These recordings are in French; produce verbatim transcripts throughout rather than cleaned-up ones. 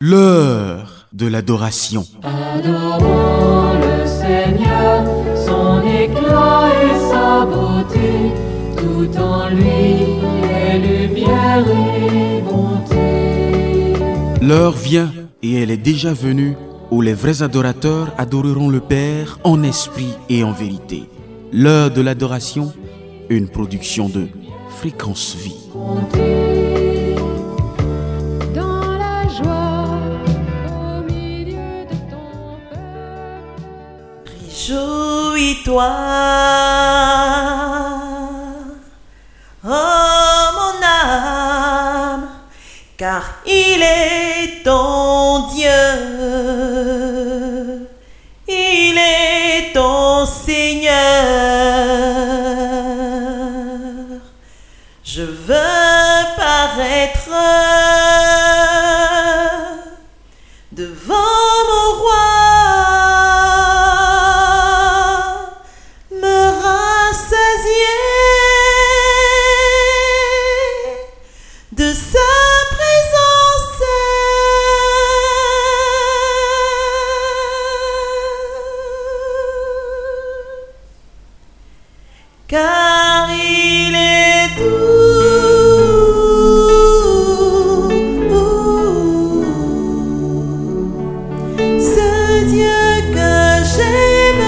L'heure de l'adoration. Adorons le Seigneur, son éclat et sa beauté, tout en lui est lumière et bonté. L'heure vient, et elle est déjà venue, où les vrais adorateurs adoreront le Père en esprit et en vérité. L'heure de l'adoration, une production de Fréquence Vie. Dans la joie, au milieu de ton peuple. Réjouis-toi, oh mon âme, car il est ton Dieu, il est ton Seigneur. Je veux paraître devant mon roi, me rassasier de sa présence, car il est doux, ce Dieu que j'aime.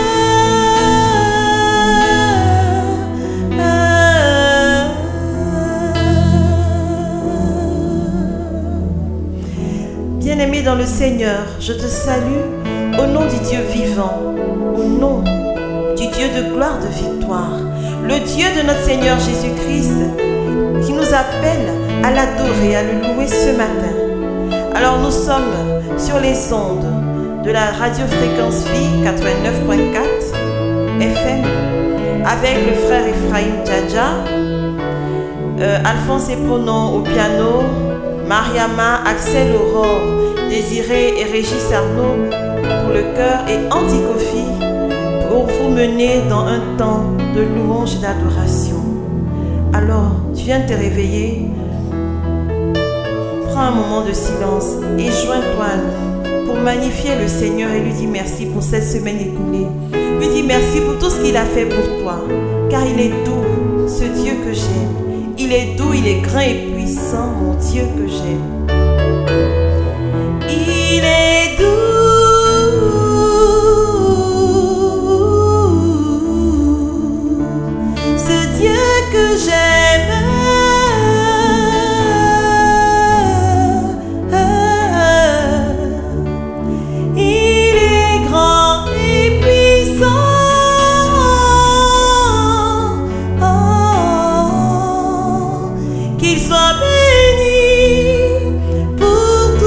Bien-aimé dans le Seigneur, je te salue au nom du Dieu vivant, au nom du Dieu de gloire, de victoire, le Dieu de notre Seigneur Jésus-Christ, qui nous appelle à l'adorer, à le louer ce matin. Alors nous sommes sur les ondes de la radio Fréquence Vie quatre-vingt-neuf point quatre F M avec le frère Ephraim Djadja, euh, Alphonse Epronon au piano, Mariama, Axel Aurore, Désiré et Régis Arnaud pour le chœur et Andy Kofi pour vous mener dans un temps de louange et d'adoration. Alors, tu viens de te réveiller, prends un moment de silence et joins-toi à nous pour magnifier le Seigneur et lui dire merci pour cette semaine écoulée. Lui dire merci pour tout ce qu'il a fait pour toi, car il est doux, ce Dieu que j'aime. Il est doux, il est grand et puissant, mon Dieu que j'aime. Il est doux, ce Dieu que j'aime. Il est grand et puissant. Qu'il soit béni pour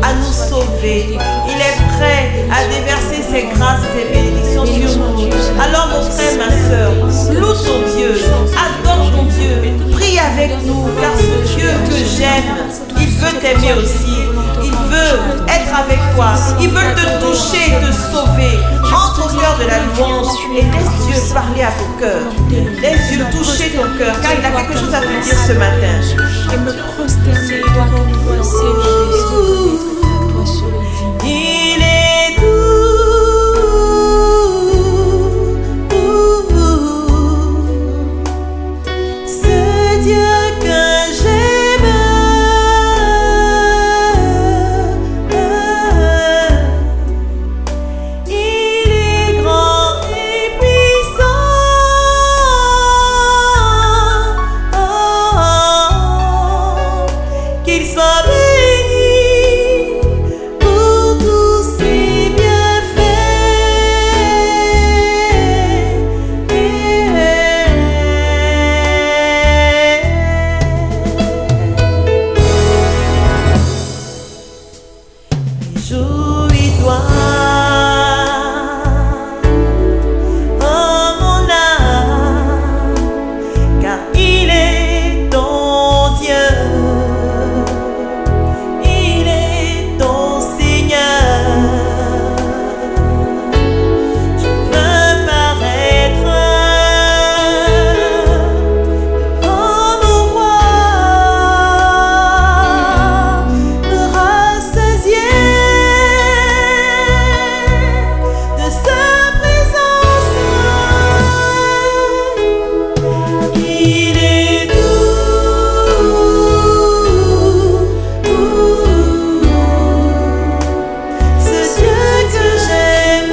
à nous sauver. Il est prêt à déverser ses grâces et ses bénédictions sur nous. Alors mon frère, ma soeur, loue ton Dieu, adore ton Dieu, prie avec nous, car ce Dieu que j'aime, il veut t'aimer aussi. Il veut être avec toi. Il veut te toucher, te sauver. Entre au cœur de la louange et laisse Dieu parler à ton cœur. Laisse Dieu toucher ton cœur, car il a quelque chose à te dire ce matin. Et me prosterner devant toi, Seigneur. Toi seul est digne. Il est doux, ce Dieu que j'aime. Il est grand et puissant. Qu'il soit béni pour tous ses bienfaits. Réjouis-toi, oh mon âme, car il est ton Dieu. Il est ton Seigneur. Je veux paraître devant mon roi, me rassasier de sa présence. Il est doux, ce Dieu que j'aime.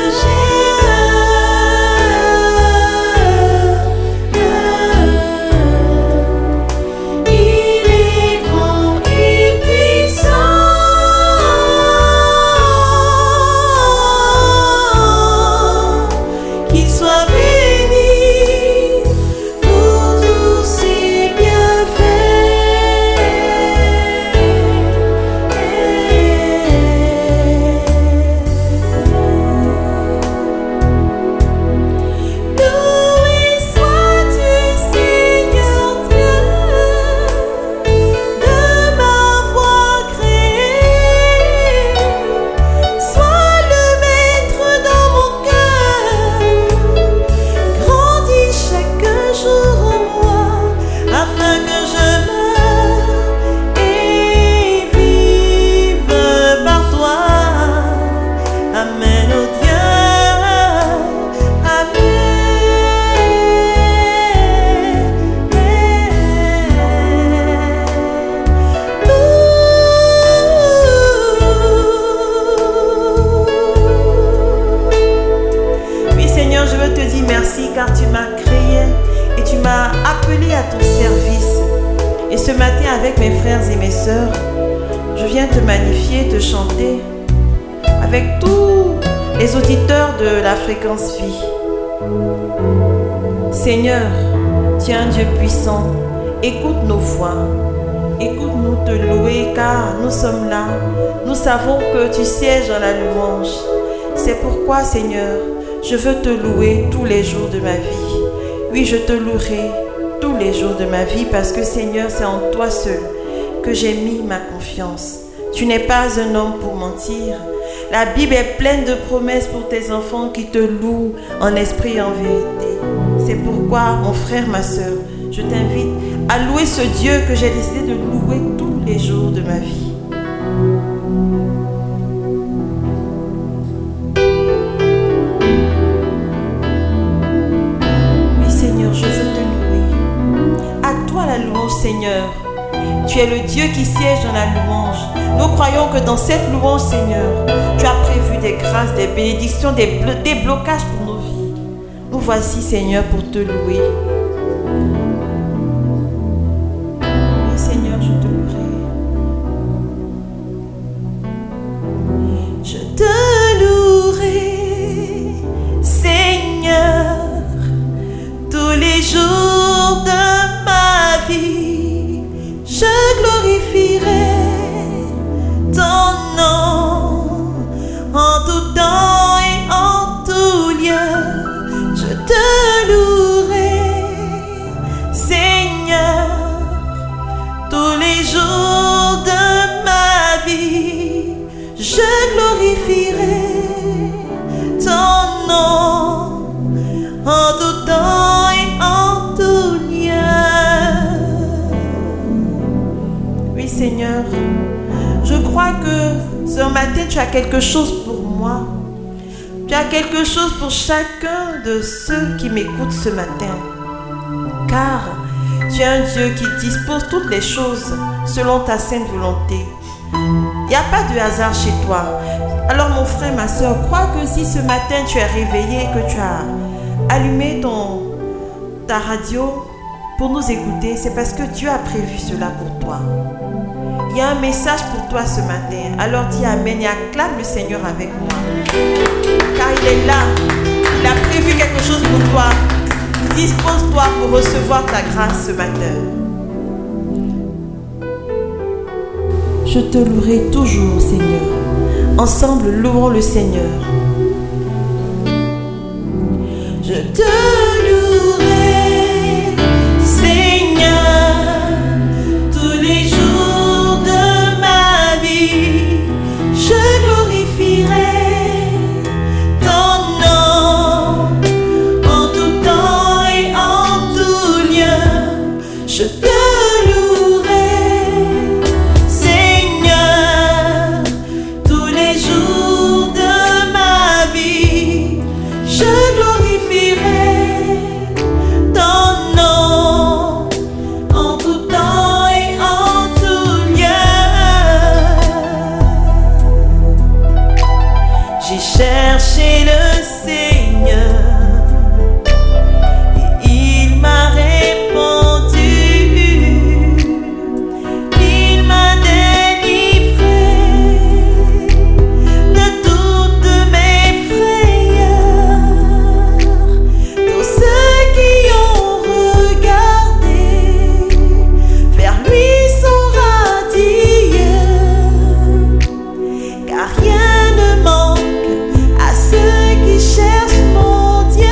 Il est grand et puissant. Qu'il soit béni pour tous ses bienfaits. Loué sois-tu, Seigneur Dieu, de m'avoir créé. Sois le maître dans mon cœur. Grandis chaque jour en moi, afin que je meure et vive par toi. Amen, oh Dieu. Oui, Seigneur, je veux te dire merci car tu m'as créé et tu m'as appelé à ton service. Et ce matin, avec mes frères et mes sœurs, je viens te magnifier, te chanter avec tous les auditeurs de la fréquence vie. Seigneur, tu es un Dieu puissant. Écoute nos voix. Écoute-nous te louer car nous sommes là. Nous savons que tu sièges dans la louange. C'est pourquoi, Seigneur, je veux te louer tous les jours de ma vie. Oui, je te louerai tous les jours de ma vie parce que, Seigneur, c'est en toi seul que j'ai mis ma confiance. Tu n'es pas un homme pour mentir. La Bible est pleine de promesses pour tes enfants qui te louent en esprit et en vérité. C'est pourquoi, mon frère, ma soeur, je t'invite à louer ce Dieu que j'ai décidé de louer tous les jours de ma vie. Oui, Seigneur, je veux te louer. À toi la louange, Seigneur. Tu es le Dieu qui siège dans la louange. Nous croyons que dans cette louange, Seigneur, tu as prévu des grâces, des bénédictions, des déblocages pour nos vies. Nous voici, Seigneur, pour te louer. Oui, Seigneur, je te louerai. Je te louerai, Seigneur, tous les jours de ma vie. Je glorifierai ton nom. je glorifierai ton nom en tout temps et en tout lieu. Oui, Seigneur, je crois que ce matin, tu as quelque chose pour moi. Tu as quelque chose pour chacun de ceux qui m'écoutent ce matin. Car tu es un Dieu qui dispose toutes les choses selon ta sainte volonté. Il n'y a pas de hasard chez toi. Alors mon frère, ma soeur, crois que si ce matin tu es réveillé, que tu as allumé ton, ta radio pour nous écouter, c'est parce que Dieu a prévu cela pour toi. Il y a un message pour toi ce matin. Alors dis Amen et acclame le Seigneur avec moi. Car il est là. Il a prévu quelque chose pour toi. Dispose-toi pour recevoir ta grâce ce matin. Je te louerai toujours, Seigneur. Ensemble, louons le Seigneur. Je te louerai, Seigneur, tous les jours de ma vie. Je glorifierai ton nom en tout temps et en tout lieu. Je te chercher le Seigneur et il m'a répondu, il m'a délivré de toutes mes frayeurs. Tous ceux qui ont regardé vers lui sont radieux, car rien ne manque qui cherche mon Dieu.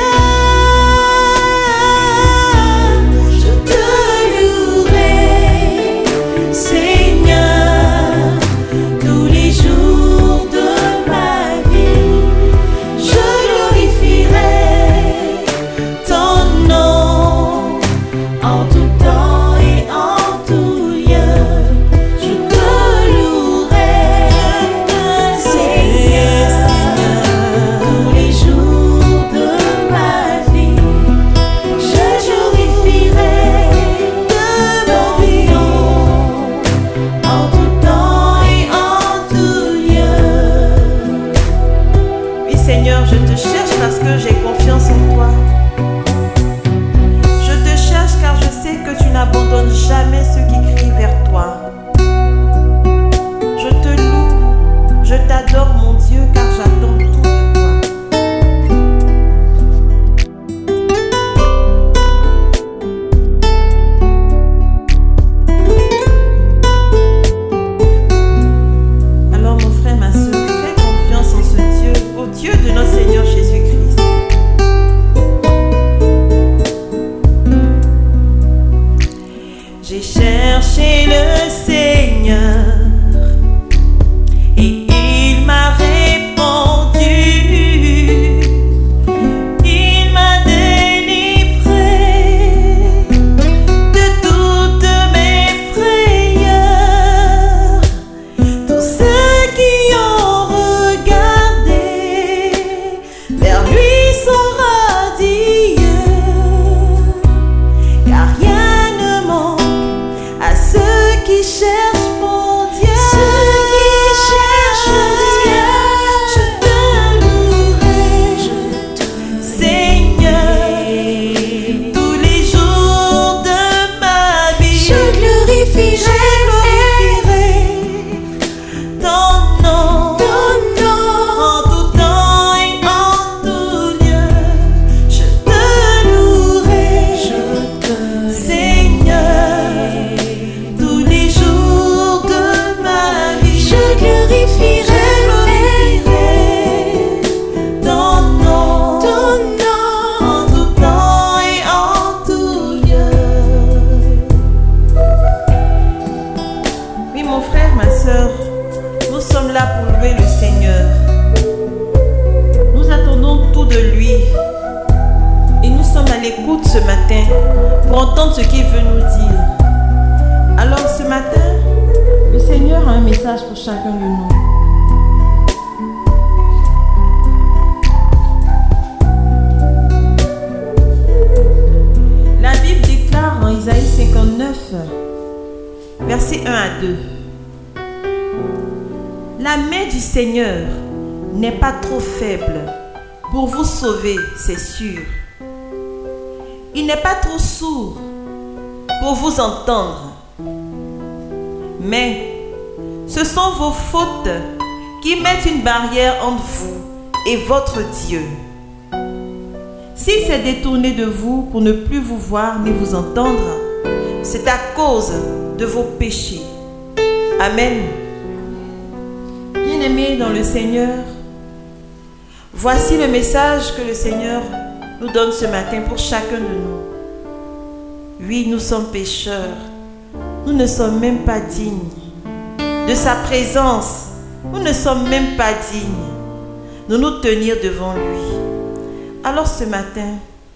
Je te louerai, Seigneur, tous les jours de ma vie. Je glorifierai ton nom en tout temps et en tout lieu. Je te louerai, Seigneur, Seigneur, je te cherche parce que j'ai confiance en toi. Je te cherche car je sais que tu n'abandonnes jamais ceux qui crient vers toi. Je te loue, je t'adore mon Dieu car j'attends tout de toi. Alors mon frère, ma soeur, fais confiance en ce Dieu, au Dieu de notre Seigneur Jésus-Christ. J'ai cherché le Seigneur et il m'a répondu, il m'a délivré de toutes mes frayeurs. Tous ceux qui ont regardé vers lui sont radieux, car rien ne manque à ceux qui cherchent mon Dieu. Ceux qui cherchent Dieu, je te louerai, Seigneur, tous les jours de ma vie. Je glorifierai ton nom, ton nom en tout temps et en tout lieu. Je te louerai, Seigneur, tous les jours de ma vie. Je glorifierai ton nom, ton nom en tout temps et en tout lieu. Oui, mon frère, ma soeur, nous sommes là pour louer le l'écoute ce matin pour entendre ce qu'il veut nous dire. Alors ce matin, le Seigneur a un message pour chacun de nous. La Bible déclare en Isaïe cinquante-neuf, versets un à deux. La main du Seigneur n'est pas trop faible pour vous sauver, c'est sûr. Il n'est pas trop sourd pour vous entendre. Mais ce sont vos fautes qui mettent une barrière entre vous et votre Dieu. S'il s'est détourné de vous pour ne plus vous voir ni vous entendre, c'est à cause de vos péchés. Amen. Bien-aimés dans le Seigneur, voici le message que le Seigneur nous donne ce matin pour chacun de nous. Oui, nous sommes pécheurs. Nous ne sommes même pas dignes de sa présence. Nous ne sommes même pas dignes de nous tenir devant lui. Alors ce matin,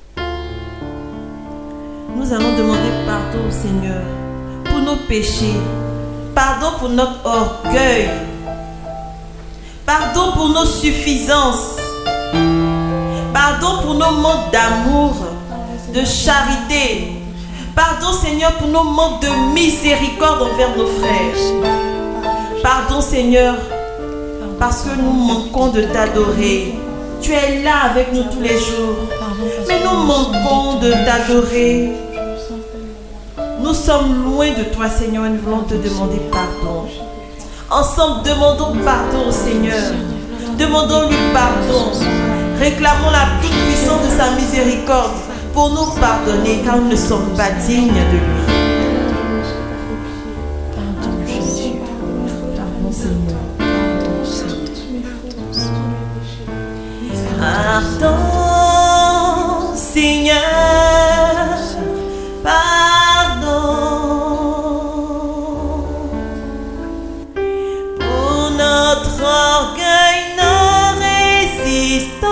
nous allons demander pardon au Seigneur pour nos péchés. Pardon pour notre orgueil. Pardon pour nos suffisances. Pardon pour nos manques d'amour, de charité. Pardon Seigneur pour nos manques de miséricorde envers nos frères. Pardon Seigneur parce que nous manquons de t'adorer. Tu es là avec nous tous les jours. Mais nous manquons de t'adorer. Nous sommes loin de toi Seigneur et nous voulons te demander pardon. Ensemble, demandons pardon au Seigneur. Demandons-lui pardon. Réclamons la toute-puissance de sa miséricorde pour nous pardonner car nous ne sommes pas dignes de lui. Pardon Jésus. Pardon Seigneur. Pardon Seigneur. Pardon. Pour notre orgueil, nos résistances.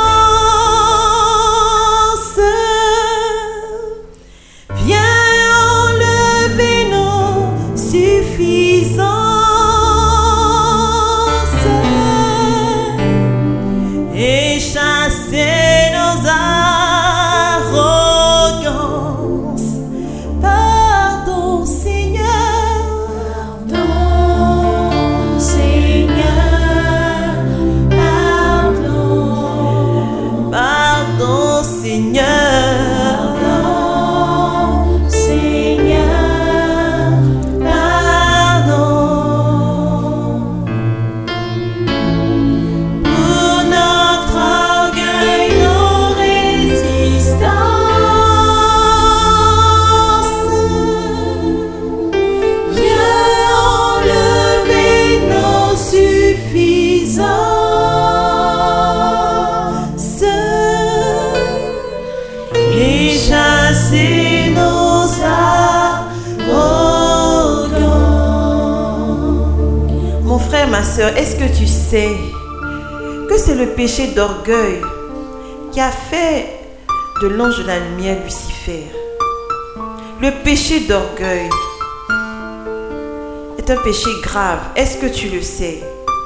Ma soeur, est-ce que tu sais que c'est le péché d'orgueil qui a fait de l'ange de la lumière Lucifer? Le péché d'orgueil est un péché grave. Est-ce que tu le sais?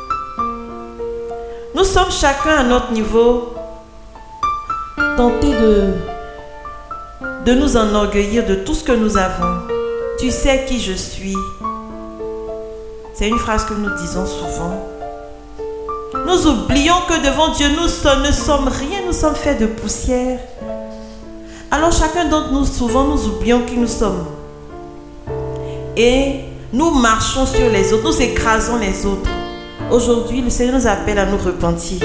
Nous sommes chacun à notre niveau tentés de, de nous enorgueillir de tout ce que nous avons. Tu sais qui je suis. C'est une phrase que nous disons souvent. Nous oublions que devant Dieu, nous sommes, ne sommes rien, nous sommes faits de poussière. Alors chacun d'entre nous, souvent, nous oublions qui nous sommes. Et nous marchons sur les autres, nous écrasons les autres. Aujourd'hui, le Seigneur nous appelle à nous repentir.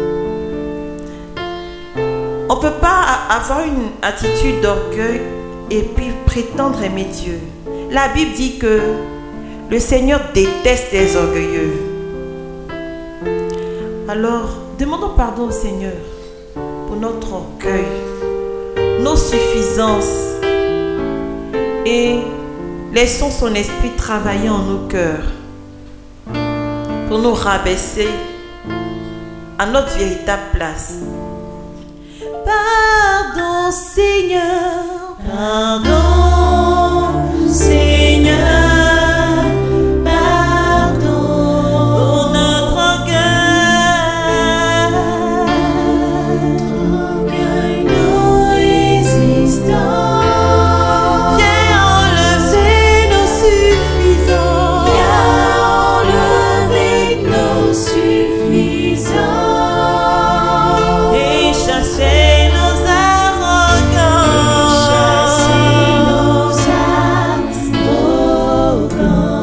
On ne peut pas avoir une attitude d'orgueil et puis prétendre aimer Dieu. La Bible dit que le Seigneur déteste les orgueilleux. Alors, demandons pardon au Seigneur pour notre orgueil, nos suffisances et laissons son esprit travailler en nos cœurs pour nous rabaisser à notre véritable place. Pardon, Seigneur, pardon, Seigneur, pardon pour notre cœur, notre orgueil, nos résistants. Viens enlever nos suffisants, viens enlever nos suffisants et chasser nos arrogances, chasser nos arrogances.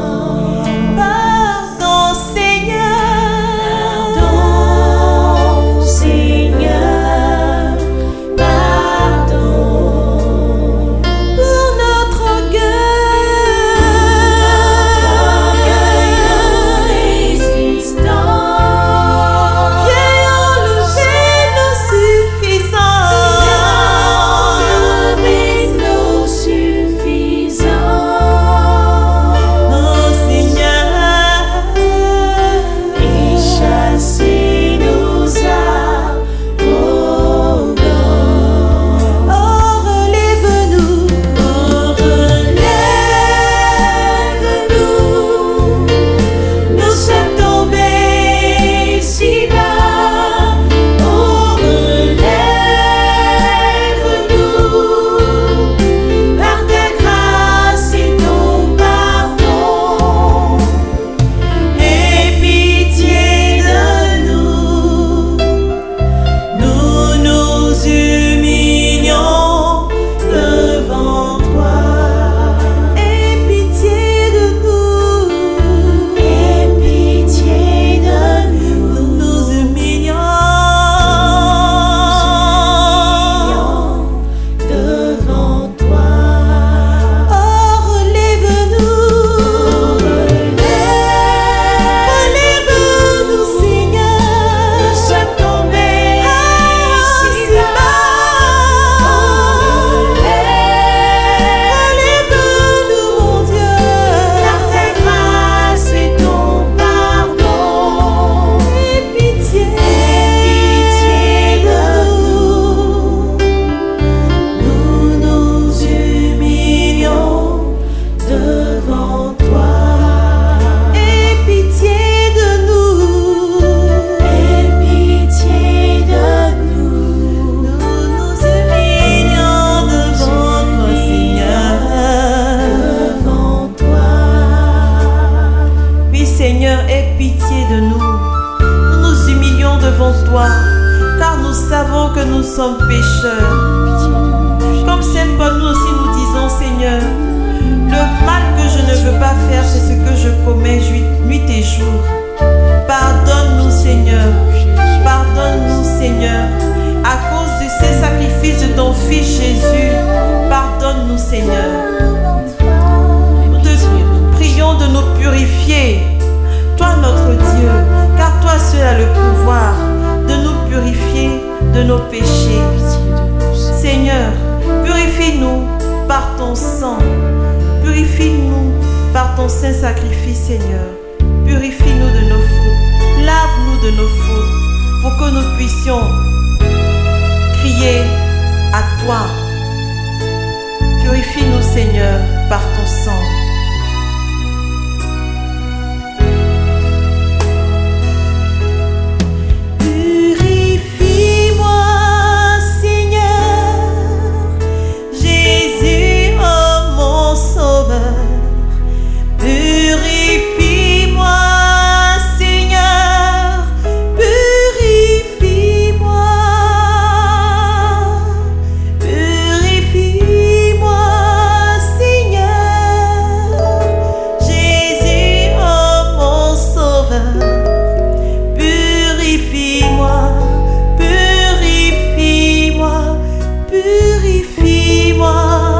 Pardon, Seigneur, pardon, Seigneur, pardon pour notre orgueil, nos résistants. Viens enlever nos suffisants, enlever nos suffisants, oh Seigneur, et chasser nos arrogances. Oh, relève-nous, oh, relève-nous. Nous sommes tombés si bas. Oh, relève-nous par ta grâce et ton pardon. Aie pitié de nous. Nous nous humilions devant toi. Aie pitié de nous. Aie pitié de nous. Nous nous humilions devant toi. Oh, relève-nous. Relève-nous, Seigneur. Nous sommes tombés si bas. Relève-nous, mon Dieu, par ta grâce et ton pardon. Aie pitié, pitié de nous. Nous nous humilions devant toi. Aie pitié de nous. Aie pitié de nous. Nous nous humilions devant toi, Seigneur. Devant toi. Oui, Seigneur, aie pitié de nous. Nous nous humilions devant toi, car nous savons que nous sommes pécheurs. Comme Saint Paul, nous aussi nous disons, Seigneur, le mal que je ne veux pas faire, c'est ce que je commets nuit nuit et jour. Pardonne-nous, Seigneur. Pardonne-nous, Seigneur. À cause de ces sacrifices de ton Fils Jésus, pardonne-nous, Seigneur. Nous te prions de nous purifier, toi notre Dieu, car toi seul as le pouvoir de nous purifier de nos péchés. Seigneur, purifie-nous par ton sang, purifie-nous par ton saint sacrifice, Seigneur. Purifie-nous de nos fautes, lave-nous de nos fautes, pour que nous puissions crier à toi. Purifie-nous, Seigneur, par ton sang. Purifie-moi, Seigneur, Jésus, oh mon Sauveur. Purifie-moi, Seigneur, purifie-moi. Purifie-moi, Seigneur, Jésus, oh mon Sauveur. Purifie-moi, purifie-moi, purifie-moi.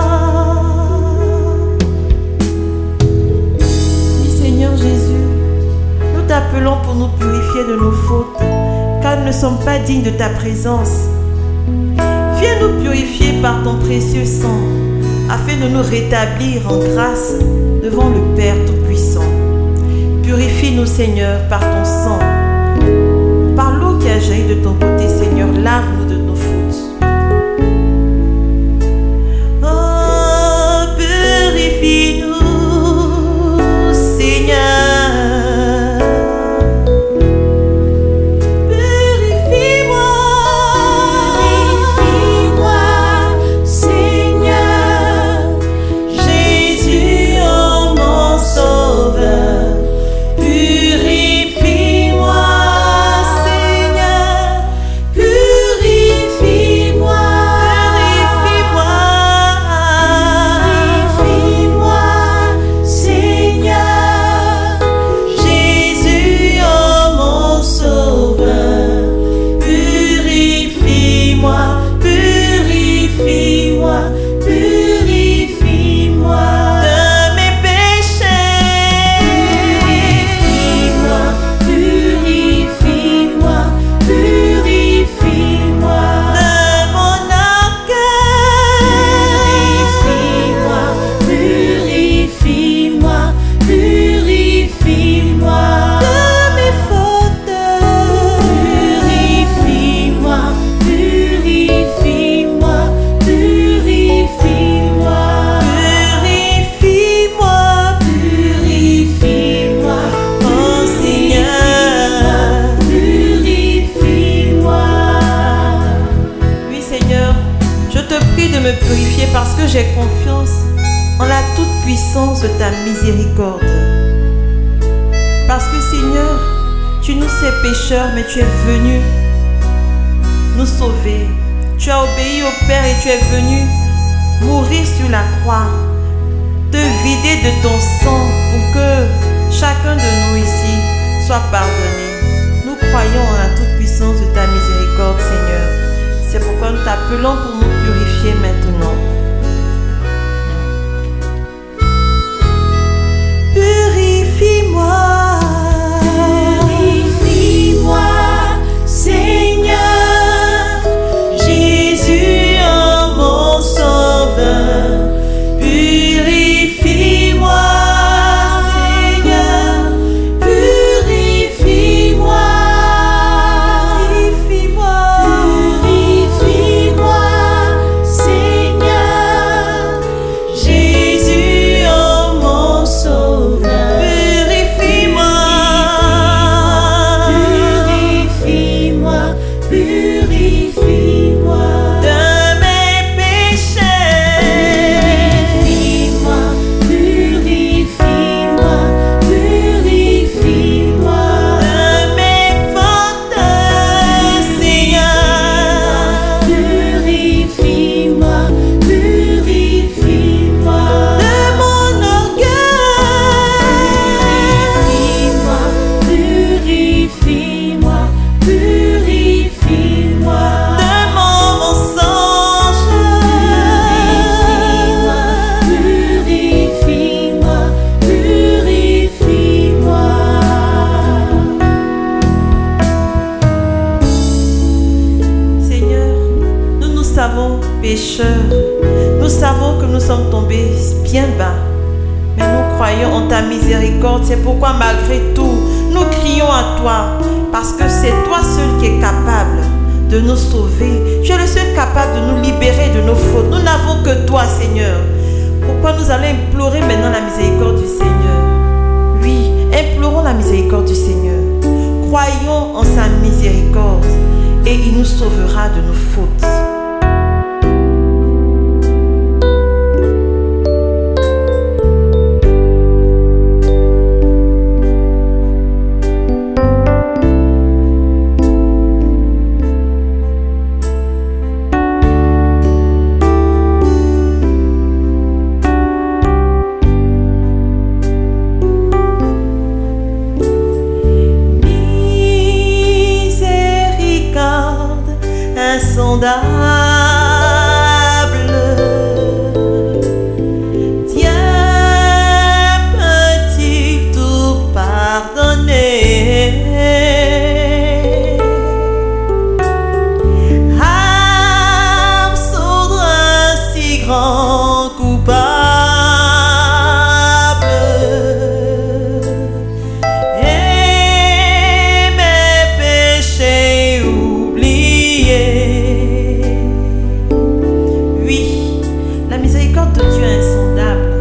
Oui, Seigneur Jésus, nous t'appelons pour nous purifier de nos fautes, car nous ne sommes pas dignes de ta présence. Viens nous purifier par ton précieux sang, afin de nous rétablir en grâce devant le Père Tout-Puissant. Purifie-nous, Seigneur, par ton sang. Par l'eau qui a jailli de ton côté, Seigneur, lave-nous de nos fautes. me purifier parce que j'ai confiance en la toute-puissance de ta miséricorde. Parce que Seigneur, tu nous sais pécheurs, mais tu es venu nous sauver. Tu as obéi au Père et tu es venu mourir sur la croix, te vider de ton sang pour que chacun de nous ici soit pardonné. Nous croyons en la toute-puissance de ta miséricorde, Seigneur. C'est pourquoi nous t'appelons pour nous purifier maintenant. Purifie-moi. Purifie-moi, Seigneur. Jésus, oh mon sauveur. Purifie-moi, Seigneur. Purifie-moi. Purifie-moi. Purifie-moi, Seigneur. Jésus, oh mon sauveur. Purifie-moi. Purifie-moi. Purifie-moi De mes péchés. Purifie-moi, purifie-moi, purifie-moi De mes fautes, Seigneur. Purifie-moi, purifie-moi De mon orgueil. Purifie-moi, purifie-moi, purifie-moi De mon mensonge. Purifie-moi, purifie-moi, Seigneur, nous nous savons pécheurs. Nous savons que nous sommes tombés bien bas. Mais nous croyons en ta miséricorde. C'est pourquoi malgré tout, nous crions à toi. Parce que c'est toi seul qui es capable de nous sauver. Tu es le seul capable de nous libérer de nos fautes. Nous n'avons que toi, Seigneur. Pourquoi nous allons implorer maintenant la miséricorde du Seigneur? Oui, implorons la miséricorde du Seigneur. Croyons en sa miséricorde et il nous sauvera de nos fautes. Miséricorde insondable, Dieu peut-il tout pardonner? Absoudre un si grand coupable et mes péchés oubliés. Oui, la miséricorde de Dieu est insondable.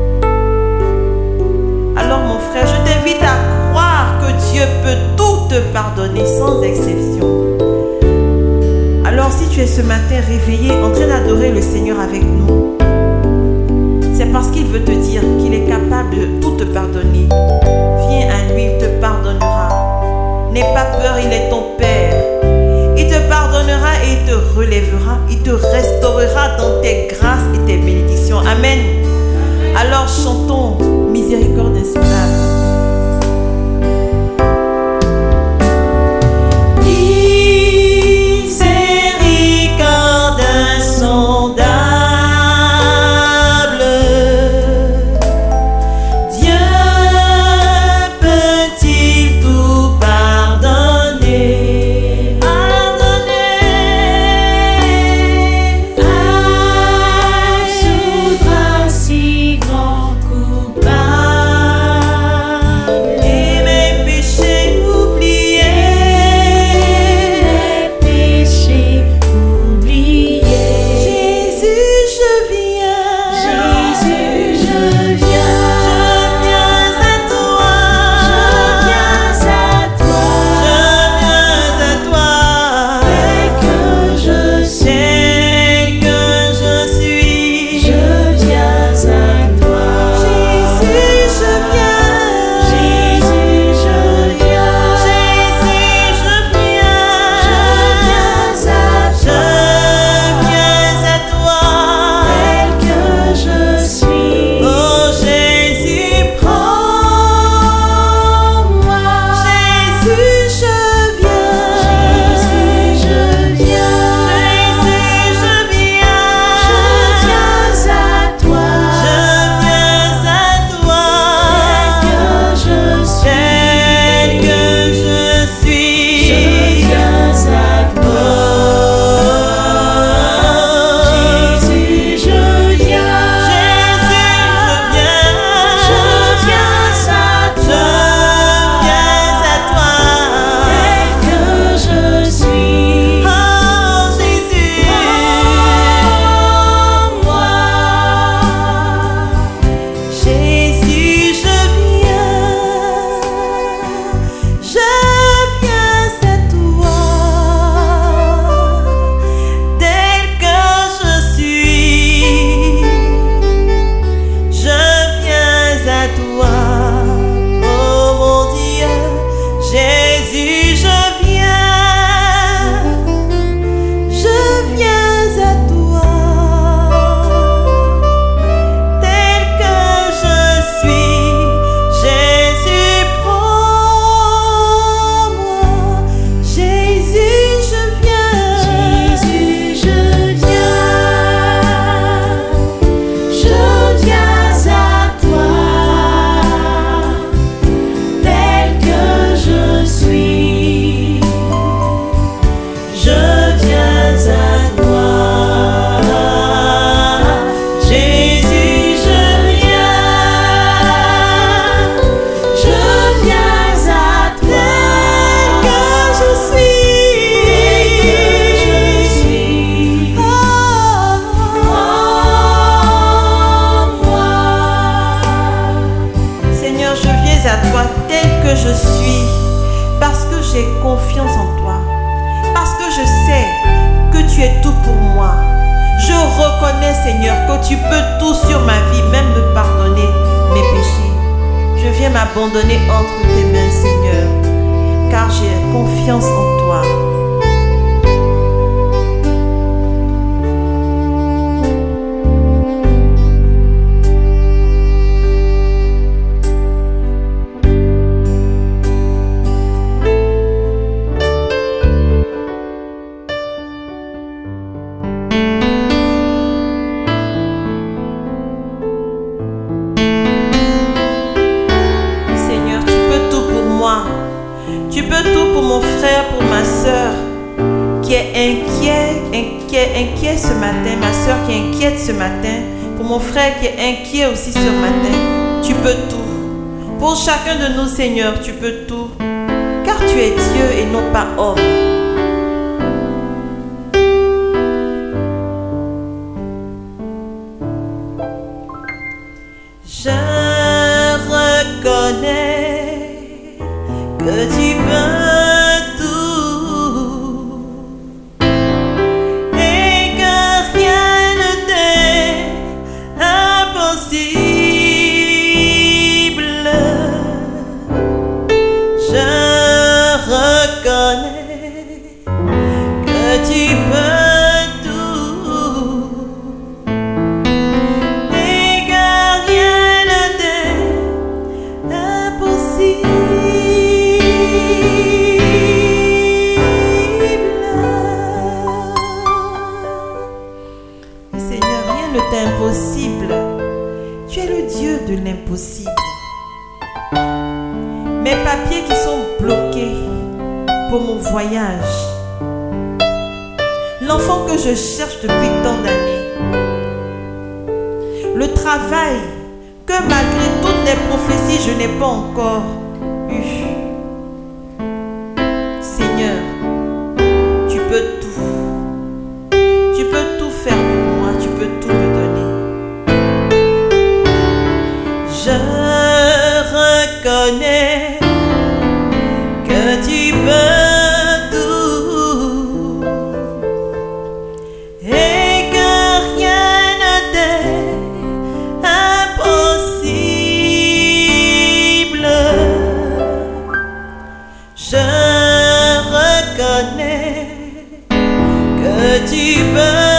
Alors mon frère, je t'invite à croire que Dieu peut tout te pardonner sans exception. Alors si tu es ce matin réveillé en train d'adorer le Seigneur avec nous, c'est parce qu'il veut te dire qu'il est capable de tout te pardonner. Viens à lui, il te pardonnera. N'aie pas peur, il est ton Père. Il te pardonnera et il te relèvera. Il te restaurera dans tes grâces et tes bénédictions. Amen. Alors chantons miséricorde insondable. miséricorde insondable, Dieu peut-il tout pardonner? Pardonner, absoudre un si grand coupable confiance en toi. Parce que je sais que tu es tout pour moi. Je reconnais, Seigneur, que tu peux tout sur ma vie, même me pardonner mes péchés. Je viens m'abandonner entre tes mains, Seigneur, car j'ai confiance en toi. Tu peux tout pour mon frère, pour ma soeur qui est inquiet, inquiet, inquiet ce matin, ma soeur qui est inquiète ce matin, pour mon frère qui est inquiet aussi ce matin. Tu peux tout. Pour chacun de nous, Seigneur, tu peux tout, car tu es Dieu et non pas homme. Je reconnais que tu peux tout et que rien ne t'est impossible. Je reconnais que tu peux tout et que rien ne t'est impossible. Impossible. Tu es le Dieu de l'impossible. Mes papiers qui sont bloqués pour mon voyage, l'enfant que je cherche depuis tant d'années, le travail que malgré toutes les prophéties je n'ai pas encore eu. Seigneur, tu peux tout. Tu peux tout faire pour moi, tu peux tout me donner. Je reconnais que tu peux tout et que rien ne t'est impossible. Je reconnais que tu peux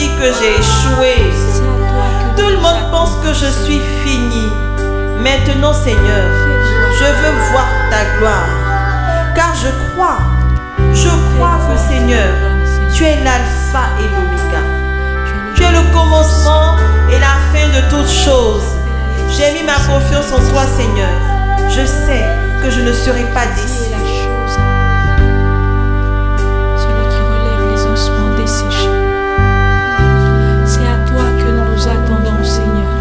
dit que j'ai échoué. Tout le monde pense que je suis finie. Maintenant, Seigneur, je veux voir ta gloire. Car je crois, je crois que, Seigneur, tu es l'alpha et l'oméga. Tu es le commencement et la fin de toutes choses. J'ai mis ma confiance en toi, Seigneur. Je sais que je ne serai pas déçu. Celui qui relève les ossements desséchés. C'est à toi que nous nous attendons, Seigneur.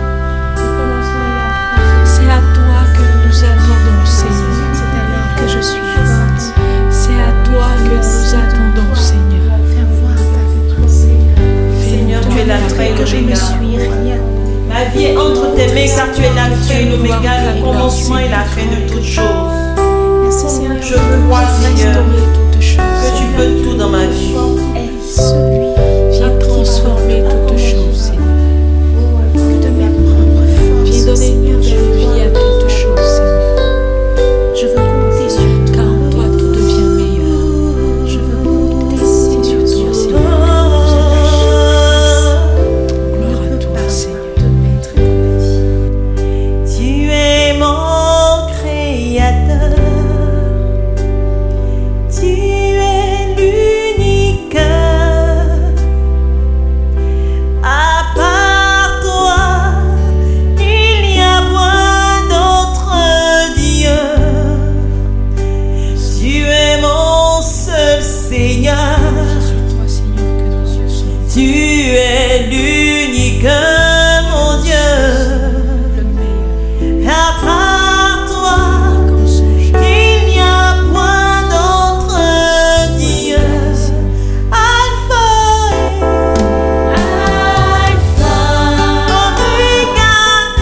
C'est à toi que nous nous attendons, Seigneur. Que je suis forte. C'est à toi que nous nous attendons, Seigneur. Seigneur, tu es l'alpha et l'oméga. Ma vie est entre tes mains car tu es l'alpha et l'oméga, le commencement et la fin de toutes choses. Je crois, Seigneur, que tu peux tout dans ma vie. Viens transformer toutes choses, Seigneur. Viens donner une nouvelle vie à toutes choses, Seigneur. Je veux compter sur toi. Car en toi tout devient meilleur. Je veux compter sur C'est sur toi, Seigneur. Gloire à toi, Seigneur. Tu es mon créateur. Tu es l'unique. À part toi, il n'y a point d'autre Dieu. Tu es mon seul Seigneur. Sur toi, Seigneur, que nos yeux sont Tu es l'unique, mon Dieu. le meilleur. À part toi, Mensonge. il n'y a point d'autre Dieu. Alpha et Alpha, Oméga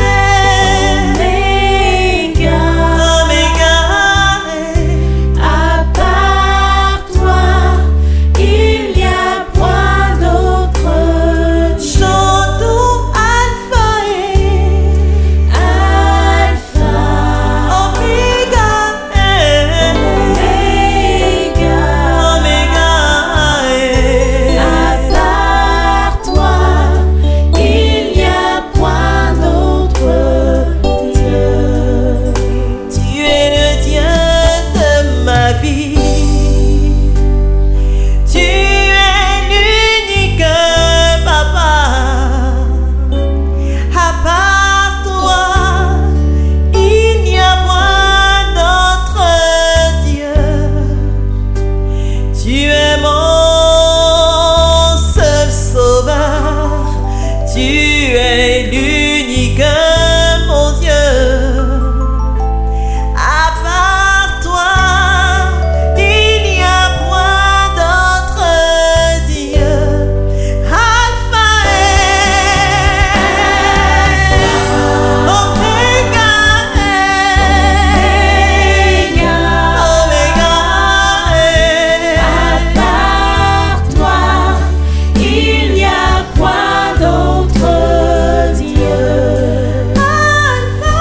Oméga, Oméga. À part toi, il n'y a point d'autre Dieu. Chantons Alpha et Alpha, Oméga Oméga, Oméga. À part toi, il n'y a point d'autre Dieu. Tu es le Dieu de ma vie. Tu es l'unique papa. À part toi, il n'y a point d'autre Dieu. Tu es mon seul sauveur. Tu es l'unique, mon Dieu. À part toi, il n'y a point d'autre Dieu. Alpha et Oméga, Oméga. À part toi, il n'y a point d'autre Dieu. Alpha,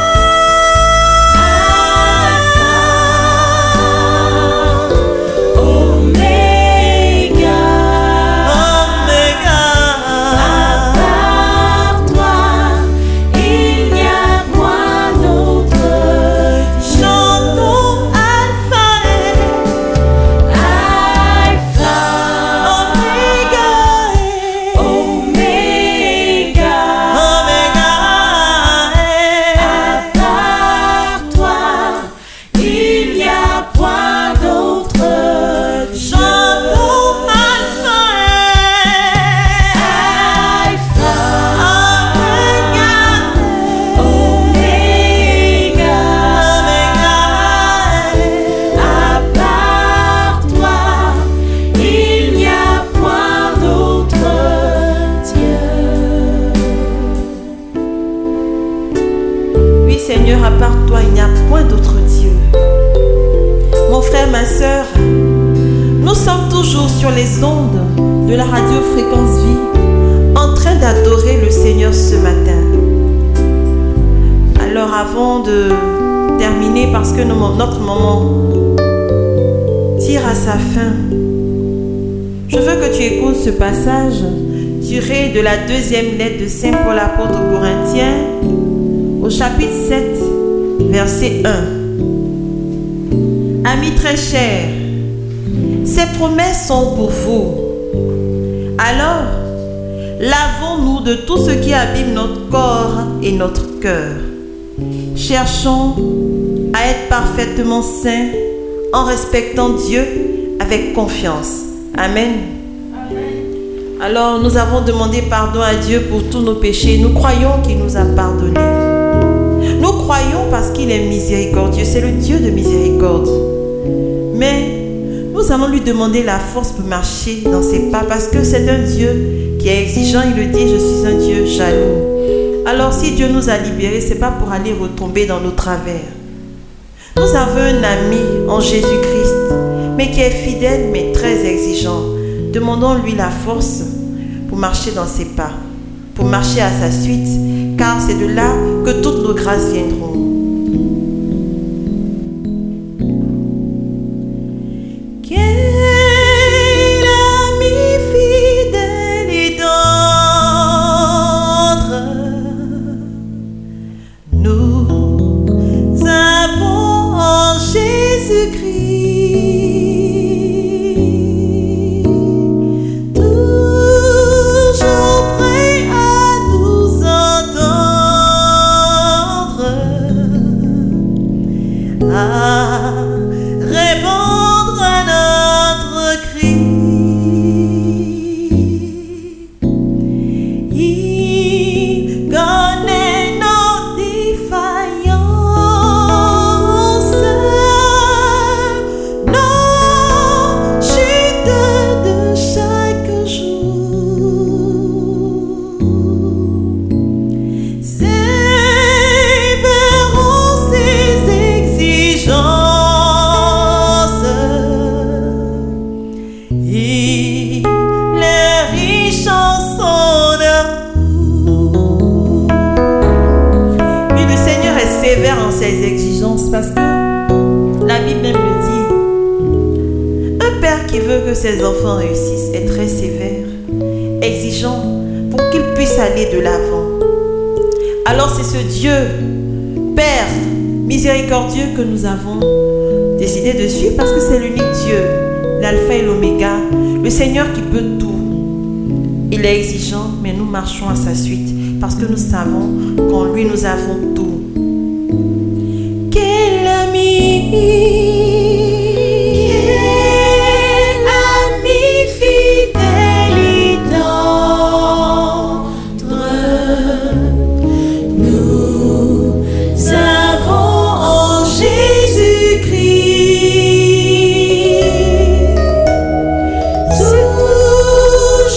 Oméga, Oméga. À part toi, il n'y a point d'autre Dieu. Chantons Alpha et Alpha, Oméga Oméga, Oméga. À part toi, il n'y a point d'autre Dieu. Chantons Alpha et Alpha, Oméga Oméga, Oméga. À part toi, il n'y a point d'autre Dieu. Oui, Seigneur, à part toi, il n'y a point d'autre Dieu. Mon frère, ma sœur, nous sommes toujours sur les ondes de la radio Fréquence Vie, en train d'adorer le Seigneur ce matin. Alors avant de terminer, parce que nos- notre moment tire à sa fin, je veux que tu écoutes ce passage tiré de la deuxième lettre de Saint Paul apôtre aux Corinthiens, au chapitre sept, verset un. Amis très chers, ces promesses sont pour vous. Alors, lavons-nous de tout ce qui abîme notre corps et notre cœur. Cherchons à être parfaitement saints en respectant Dieu avec confiance. Amen. Amen. Alors, nous avons demandé pardon à Dieu pour tous nos péchés. Nous croyons qu'il nous a pardonnés. Nous croyons parce qu'il est miséricordieux. C'est le Dieu de miséricorde. Mais nous allons lui demander la force pour marcher dans ses pas parce que c'est un Dieu qui est exigeant. Il le dit, je suis un Dieu jaloux. Alors, si Dieu nous a libérés, ce n'est pas pour aller retomber dans nos travers. Nous avons un ami en Jésus-Christ, mais qui est fidèle, mais très exigeant. Demandons-lui la force pour marcher dans ses pas, pour marcher à sa suite, car c'est de là que toutes nos grâces viendront. Ses enfants réussissent est très sévère, exigeant pour qu'ils puissent aller de l'avant. Alors c'est ce Dieu, Père miséricordieux que nous avons décidé de suivre parce que c'est l'unique Dieu, l'alpha et l'oméga, le Seigneur qui peut tout. Il est exigeant, mais nous marchons à sa suite parce que nous savons qu'en lui nous avons tout. Quel ami!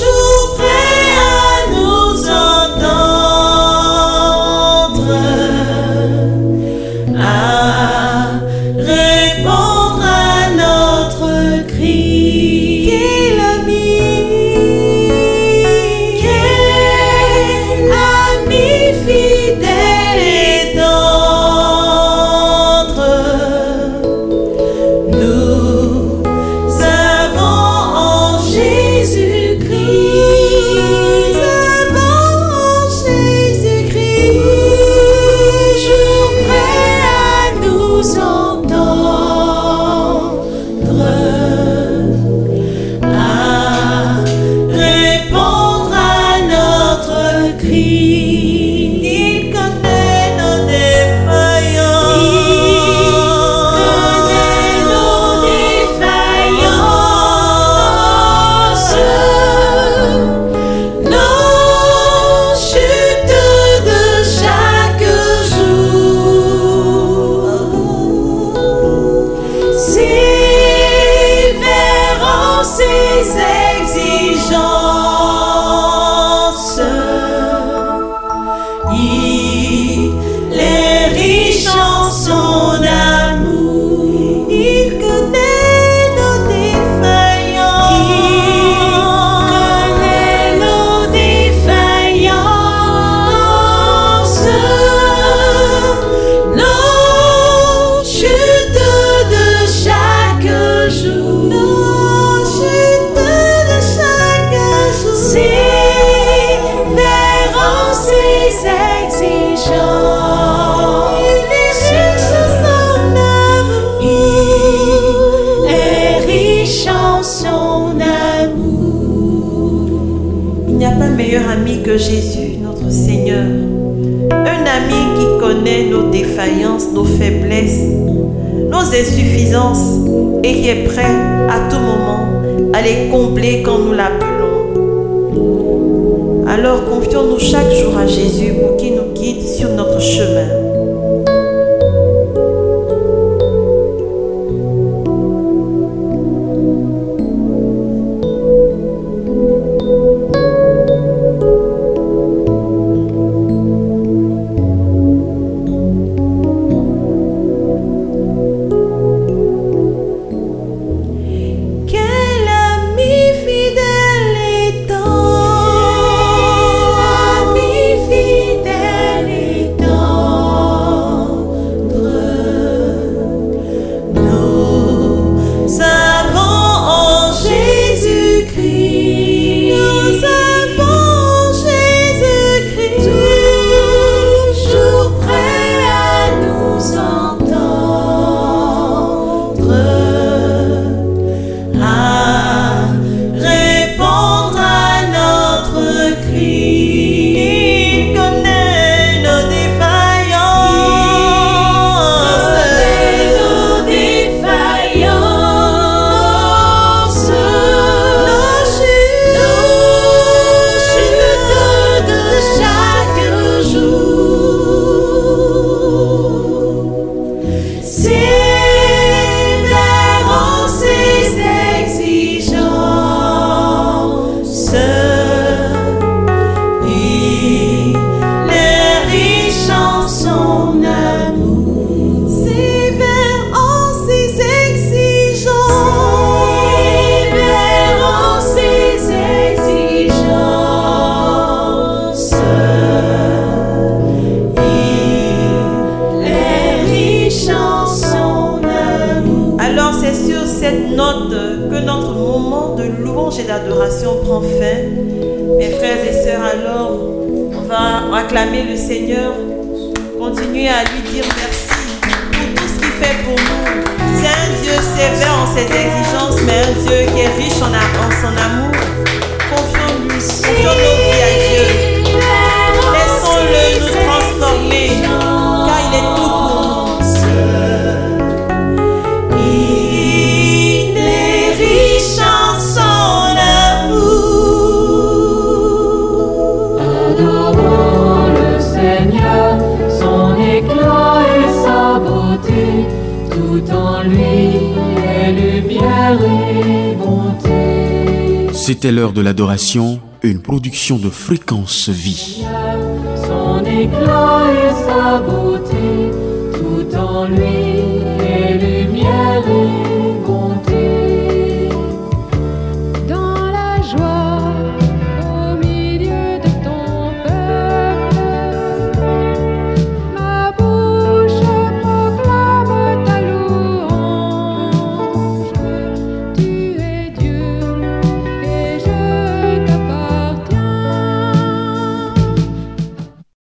Toujours prêt à nous entendre. que Jésus, notre Seigneur. Un ami qui connaît nos défaillances, nos faiblesses, nos insuffisances et qui est prêt à tout moment à les combler quand nous l'appelons. Alors confions-nous chaque jour à Jésus pour qu'il nous guide sur notre chemin. Et d'adoration prend fin. Mes frères et sœurs, alors on va acclamer le Seigneur, continuer à lui dire merci pour tout ce qu'il fait pour nous. C'est un Dieu sévère en ses exigences, mais un Dieu qui est riche en, en son amour. Confions-lui, confions nos vies à Dieu. Laissons-le nous transformer, car il est tout pour nous. Il est riche en son tout en lui est lumière et bonté. C'était l'heure de l'adoration, une production de Fréquence Vie. Son éclat et sa beauté, tout en lui est lumière et